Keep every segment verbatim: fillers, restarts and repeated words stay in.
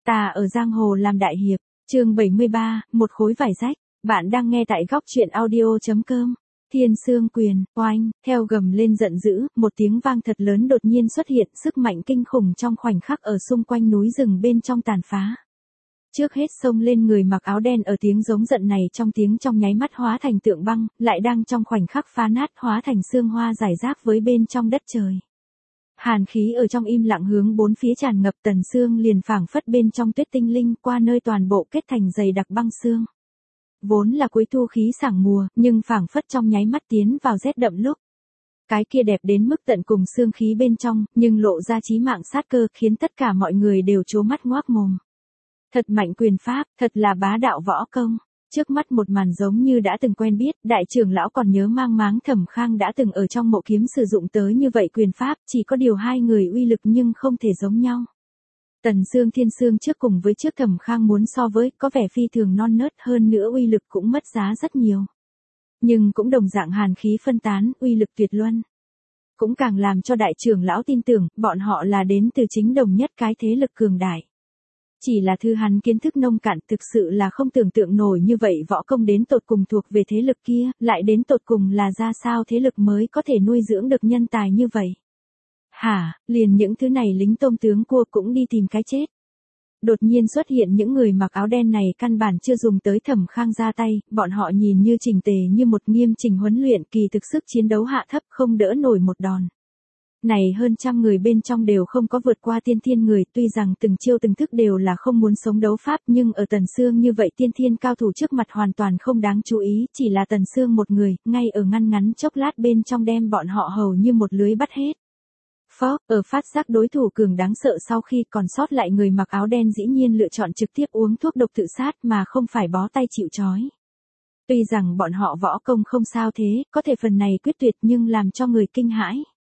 Ta ở giang hồ làm đại hiệp, chương bảy mươi ba, một khối vải rách. Bạn đang nghe tại góc truyện audio chấm com. Thiên Sương Quyền, oanh, theo gầm lên giận dữ, một tiếng vang thật lớn đột nhiên xuất hiện, sức mạnh kinh khủng trong khoảnh khắc ở xung quanh núi rừng bên trong tàn phá. Trước hết xông lên người mặc áo đen ở tiếng giống giận này trong tiếng trong nháy mắt hóa thành tượng băng, lại đang trong khoảnh khắc phá nát hóa thành sương hoa rải rác với bên trong đất trời. Hàn khí ở trong im lặng hướng bốn phía tràn ngập, Tần Sương liền phảng phất bên trong tuyết tinh linh qua nơi toàn bộ kết thành dày đặc băng sương. Vốn là cuối thu khí sảng mùa, nhưng phảng phất trong nháy mắt tiến vào rét đậm lúc. Cái kia đẹp đến mức tận cùng sương khí bên trong, nhưng lộ ra chí mạng sát cơ khiến tất cả mọi người đều trố mắt ngoác mồm. Thật mạnh quyền pháp, thật là bá đạo võ công. Trước mắt một màn giống như đã từng quen biết, đại trưởng lão còn nhớ mang máng Thẩm Khang đã từng ở trong mộ kiếm sử dụng tới như vậy quyền pháp, chỉ có điều hai người uy lực nhưng không thể giống nhau. Tần Sương Thiên Sương trước cùng với trước Thẩm Khang muốn so với, có vẻ phi thường non nớt, hơn nữa uy lực cũng mất giá rất nhiều. Nhưng cũng đồng dạng hàn khí phân tán, uy lực tuyệt luân. Cũng càng làm cho đại trưởng lão tin tưởng, bọn họ là đến từ chính đồng nhất cái thế lực cường đại. Chỉ là thư hắn kiến thức nông cạn, thực sự là không tưởng tượng nổi như vậy võ công đến tột cùng thuộc về thế lực kia, lại đến tột cùng là ra sao thế lực mới có thể nuôi dưỡng được nhân tài như vậy. Hả, liền những thứ này lính tôm tướng cua cũng đi tìm cái chết. Đột nhiên xuất hiện những người mặc áo đen này căn bản chưa dùng tới Thẩm Khang ra tay, bọn họ nhìn như chỉnh tề như một nghiêm chỉnh huấn luyện, kỳ thực sức chiến đấu hạ thấp không đỡ nổi một đòn. Này hơn trăm người bên trong đều không có vượt qua tiên thiên người, tuy rằng từng chiêu từng thức đều là không muốn sống đấu pháp, nhưng ở Tần Sương như vậy tiên thiên cao thủ trước mặt hoàn toàn không đáng chú ý, chỉ là Tần Sương một người, ngay ở ngăn ngắn chốc lát bên trong đem bọn họ hầu như một lưới bắt hết. Phó, ở phát giác đối thủ cường đáng sợ sau khi còn sót lại người mặc áo đen dĩ nhiên lựa chọn trực tiếp uống thuốc độc tự sát mà không phải bó tay chịu trói. Tuy rằng bọn họ võ công không sao thế, có thể phần này quyết tuyệt nhưng làm cho người kinh hãi.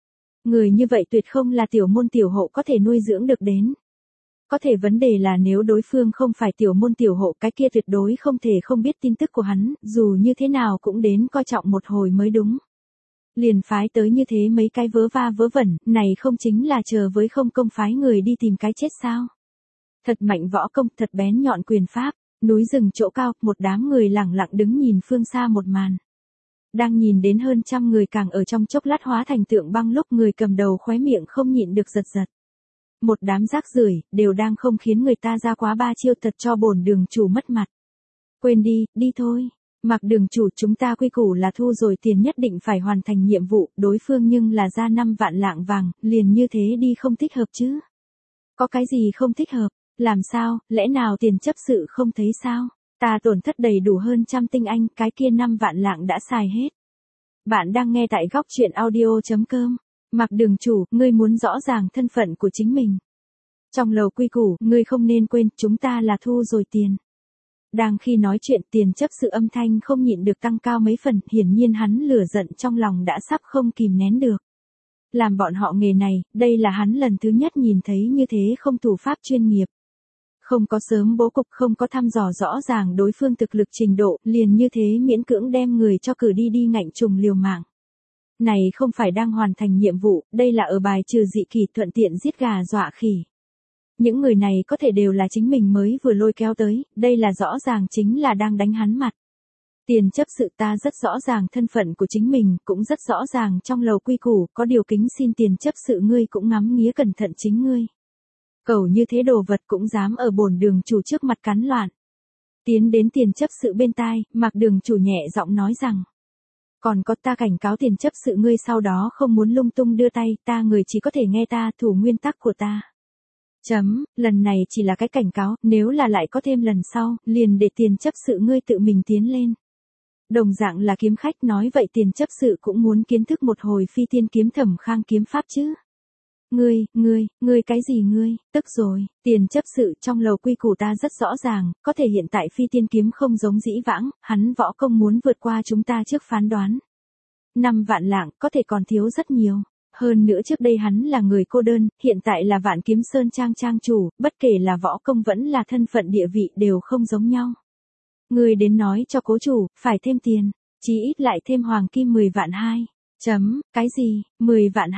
Người như vậy tuyệt không là tiểu môn tiểu hộ có thể nuôi dưỡng được đến. Có thể vấn đề là nếu đối phương không phải tiểu môn tiểu hộ, cái kia tuyệt đối không thể không biết tin tức của hắn, dù như thế nào cũng đến coi trọng một hồi mới đúng. Liền phái tới như thế mấy cái vớ va vớ vẩn, này không chính là chờ với không công phái người đi tìm cái chết sao? Thật mạnh võ công, thật bén nhọn quyền pháp, núi rừng chỗ cao, một đám người lẳng lặng đứng nhìn phương xa một màn. Đang nhìn đến hơn trăm người càng ở trong chốc lát hóa thành tượng băng lúc người cầm đầu khóe miệng không nhịn được giật giật. Một đám rác rưởi đều đang không khiến người ta ra quá ba chiêu thật cho bổn đường chủ mất mặt. Quên đi, đi thôi. Mặc đường chủ, chúng ta quy củ là thu rồi tiền nhất định phải hoàn thành nhiệm vụ, đối phương nhưng là ra năm vạn lạng vàng, liền như thế đi không thích hợp chứ. Có cái gì không thích hợp, làm sao, lẽ nào tiền chấp sự không thấy sao? Ta tổn thất đầy đủ hơn trăm tinh anh, cái kia năm vạn lạng đã xài hết. Bạn đang nghe tại góc truyện audio chấm com. Mặc đường chủ, ngươi muốn rõ ràng thân phận của chính mình. Trong lầu quy củ, ngươi không nên quên, chúng ta là thu rồi tiền. Đang khi nói chuyện, tiền chấp sự âm thanh không nhịn được tăng cao mấy phần, hiển nhiên hắn lửa giận trong lòng đã sắp không kìm nén được. Làm bọn họ nghề này, đây là hắn lần thứ nhất nhìn thấy như thế không thủ pháp chuyên nghiệp. Không có sớm bố cục, không có thăm dò rõ ràng đối phương thực lực trình độ, liền như thế miễn cưỡng đem người cho cử đi đi ngạnh trùng liều mạng. Này không phải đang hoàn thành nhiệm vụ, đây là ở bài trừ dị kỳ, thuận tiện giết gà dọa khỉ. Những người này có thể đều là chính mình mới vừa lôi kéo tới, đây là rõ ràng chính là đang đánh hắn mặt. Tiền chấp sự, ta rất rõ ràng thân phận của chính mình, cũng rất rõ ràng trong lầu quy củ, có điều kính xin tiền chấp sự ngươi cũng ngắm nghía cẩn thận chính ngươi. Cẩu như thế đồ vật cũng dám ở bổn đường chủ trước mặt cắn loạn. Tiến đến tiền chấp sự bên tai, Mặc đường chủ nhẹ giọng nói rằng. Còn có, ta cảnh cáo tiền chấp sự ngươi sau đó không muốn lung tung đưa tay, ta người chỉ có thể nghe ta, thủ nguyên tắc của ta. Chấm, lần này chỉ là cái cảnh cáo, nếu là lại có thêm lần sau, liền để tiền chấp sự ngươi tự mình tiến lên. Đồng dạng là kiếm khách, nói vậy tiền chấp sự cũng muốn kiến thức một hồi phi tiên kiếm Thẩm Khang kiếm pháp chứ. Ngươi, ngươi, ngươi cái gì ngươi, tức rồi, tiền chấp sự, trong lầu quy củ ta rất rõ ràng, có thể hiện tại phi tiên kiếm không giống dĩ vãng, hắn võ công muốn vượt qua chúng ta trước phán đoán. Năm vạn lạng, có thể còn thiếu rất nhiều. Hơn nữa trước đây hắn là người cô đơn, hiện tại là Vạn Kiếm Sơn trang trang chủ, bất kể là võ công vẫn là thân phận địa vị đều không giống nhau. Ngươi đến nói cho cố chủ, phải thêm tiền, chí ít lại thêm hoàng kim mười vạn hai. Chấm, cái gì, mười vạn hai,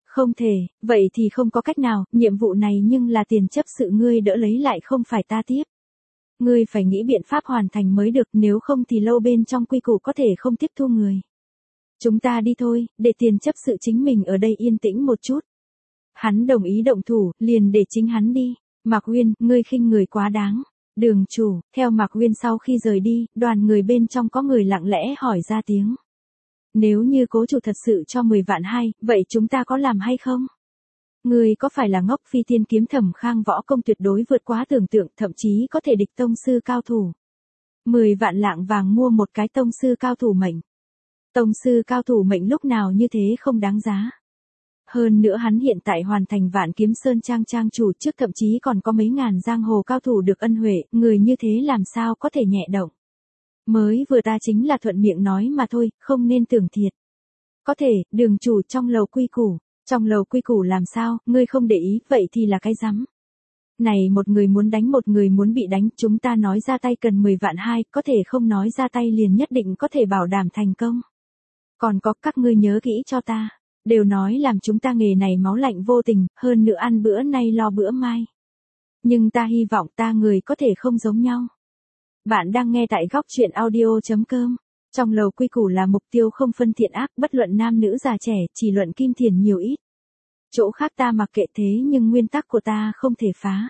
Không thể, vậy thì không có cách nào, nhiệm vụ này nhưng là tiền chấp sự ngươi đỡ lấy lại không phải ta tiếp. Ngươi phải nghĩ biện pháp hoàn thành mới được, nếu không thì lâu bên trong quy củ có thể không tiếp thu người. Chúng ta đi thôi, để tiền chấp sự chính mình ở đây yên tĩnh một chút. Hắn đồng ý động thủ, liền để chính hắn đi. Mạc Uyên, ngươi khinh người quá đáng. Đường chủ, theo Mạc Uyên sau khi rời đi, đoàn người bên trong có người lặng lẽ hỏi ra tiếng. Nếu như cố chủ thật sự cho mười vạn hai, vậy chúng ta có làm hay không? Ngươi có phải là ngốc? Phi tiên kiếm Thẩm Khang võ công tuyệt đối vượt quá tưởng tượng, thậm chí có thể địch tông sư cao thủ. mười vạn lạng vàng mua một cái tông sư cao thủ mệnh. Tông sư cao thủ mệnh lúc nào như thế không đáng giá. Hơn nữa hắn hiện tại hoàn thành Vạn Kiếm Sơn trang trang chủ, trước thậm chí còn có mấy ngàn giang hồ cao thủ được ân huệ, người như thế làm sao có thể nhẹ động. Mới vừa ta chính là thuận miệng nói mà thôi, không nên tưởng thiệt. Có thể, đường chủ, trong lầu quy củ. Trong lầu quy củ làm sao, ngươi không để ý, vậy thì là cái rắm. Này, một người muốn đánh một người muốn bị đánh, chúng ta nói ra tay cần mười vạn hai, có thể không nói ra tay liền nhất định có thể bảo đảm thành công. Còn có, các ngươi nhớ kỹ cho ta. Đều nói làm chúng ta nghề này máu lạnh vô tình, hơn nữa ăn bữa nay lo bữa mai. Nhưng ta hy vọng ta người có thể không giống nhau. Bạn đang nghe tại góc truyện audio chấm com. Trong lầu quy củ là mục tiêu không phân thiện ác, bất luận nam nữ già trẻ, chỉ luận kim tiền nhiều ít. Chỗ khác ta mặc kệ, thế nhưng nguyên tắc của ta không thể phá.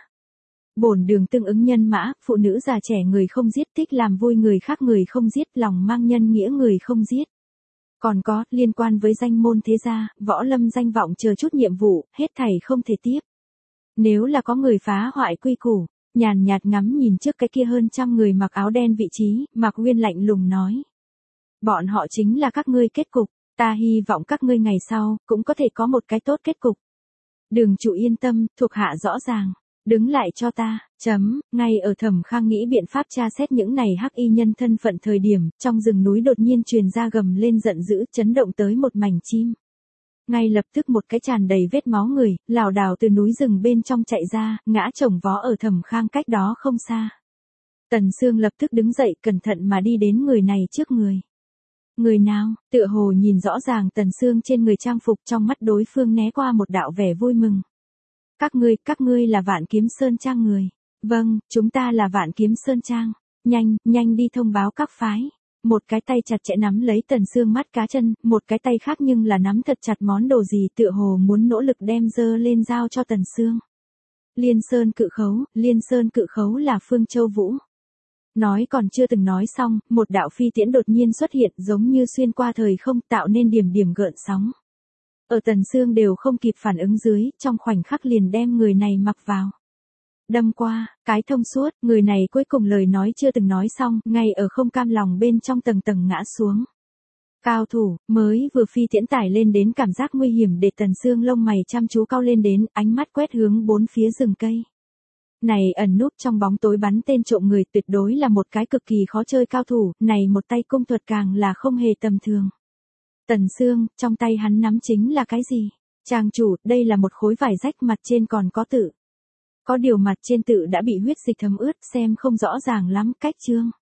Bổn đường tương ứng nhân mã, phụ nữ già trẻ người không giết, thích làm vui người khác người không giết, lòng mang nhân nghĩa người không giết. Còn có, liên quan với danh môn thế gia, võ lâm danh vọng chờ chút nhiệm vụ, hết thảy không thể tiếp. Nếu là có người phá hoại quy củ, nhàn nhạt ngắm nhìn trước cái kia hơn trăm người mặc áo đen vị trí, Mạc Uyên lạnh lùng nói. Bọn họ chính là các ngươi kết cục, ta hy vọng các ngươi ngày sau, cũng có thể có một cái tốt kết cục. Đường chủ yên tâm, thuộc hạ rõ ràng. Đứng lại cho ta, chấm, ngay ở Thẩm Khang nghĩ biện pháp tra xét những này hắc y nhân thân phận thời điểm, trong rừng núi đột nhiên truyền ra gầm lên giận dữ, chấn động tới một mảnh chim. Ngay lập tức một cái tràn đầy vết máu người, lảo đảo từ núi rừng bên trong chạy ra, ngã chồng vó ở Thẩm Khang cách đó không xa. Tần Sương lập tức đứng dậy, cẩn thận mà đi đến người này trước người. Người nào? Tựa hồ nhìn rõ ràng Tần Sương trên người trang phục, trong mắt đối phương né qua một đạo vẻ vui mừng. Các ngươi, các ngươi là Vạn Kiếm Sơn trang người. Vâng, chúng ta là Vạn Kiếm Sơn trang. Nhanh, nhanh đi thông báo các phái. Một cái tay chặt chẽ nắm lấy Tần Sương mắt cá chân, một cái tay khác nhưng là nắm thật chặt món đồ gì, tựa hồ muốn nỗ lực đem dơ lên giao cho Tần Sương. Liên Sơn Cự Khấu, Liên Sơn Cự Khấu là Phương Châu Vũ. Nói còn chưa từng nói xong, một đạo phi tiễn đột nhiên xuất hiện, giống như xuyên qua thời không, tạo nên điểm điểm gợn sóng. Ở Tần Sương đều không kịp phản ứng dưới, trong khoảnh khắc liền đem người này mặc vào. Đâm qua, cái thông suốt, người này cuối cùng lời nói chưa từng nói xong, ngay ở không cam lòng bên trong tầng tầng ngã xuống. Cao thủ, mới vừa phi tiễn tải lên đến cảm giác nguy hiểm để Tần Sương lông mày chăm chú cau lên đến, ánh mắt quét hướng bốn phía rừng cây. Này ẩn núp trong bóng tối bắn tên trộm người tuyệt đối là một cái cực kỳ khó chơi cao thủ, này một tay cung thuật càng là không hề tầm thường. Tần Sương, trong tay hắn nắm chính là cái gì? Trang chủ, đây là một khối vải rách, mặt trên còn có tự. Có điều mặt trên tự đã bị huyết dịch thấm ướt, xem không rõ ràng lắm, cách chương.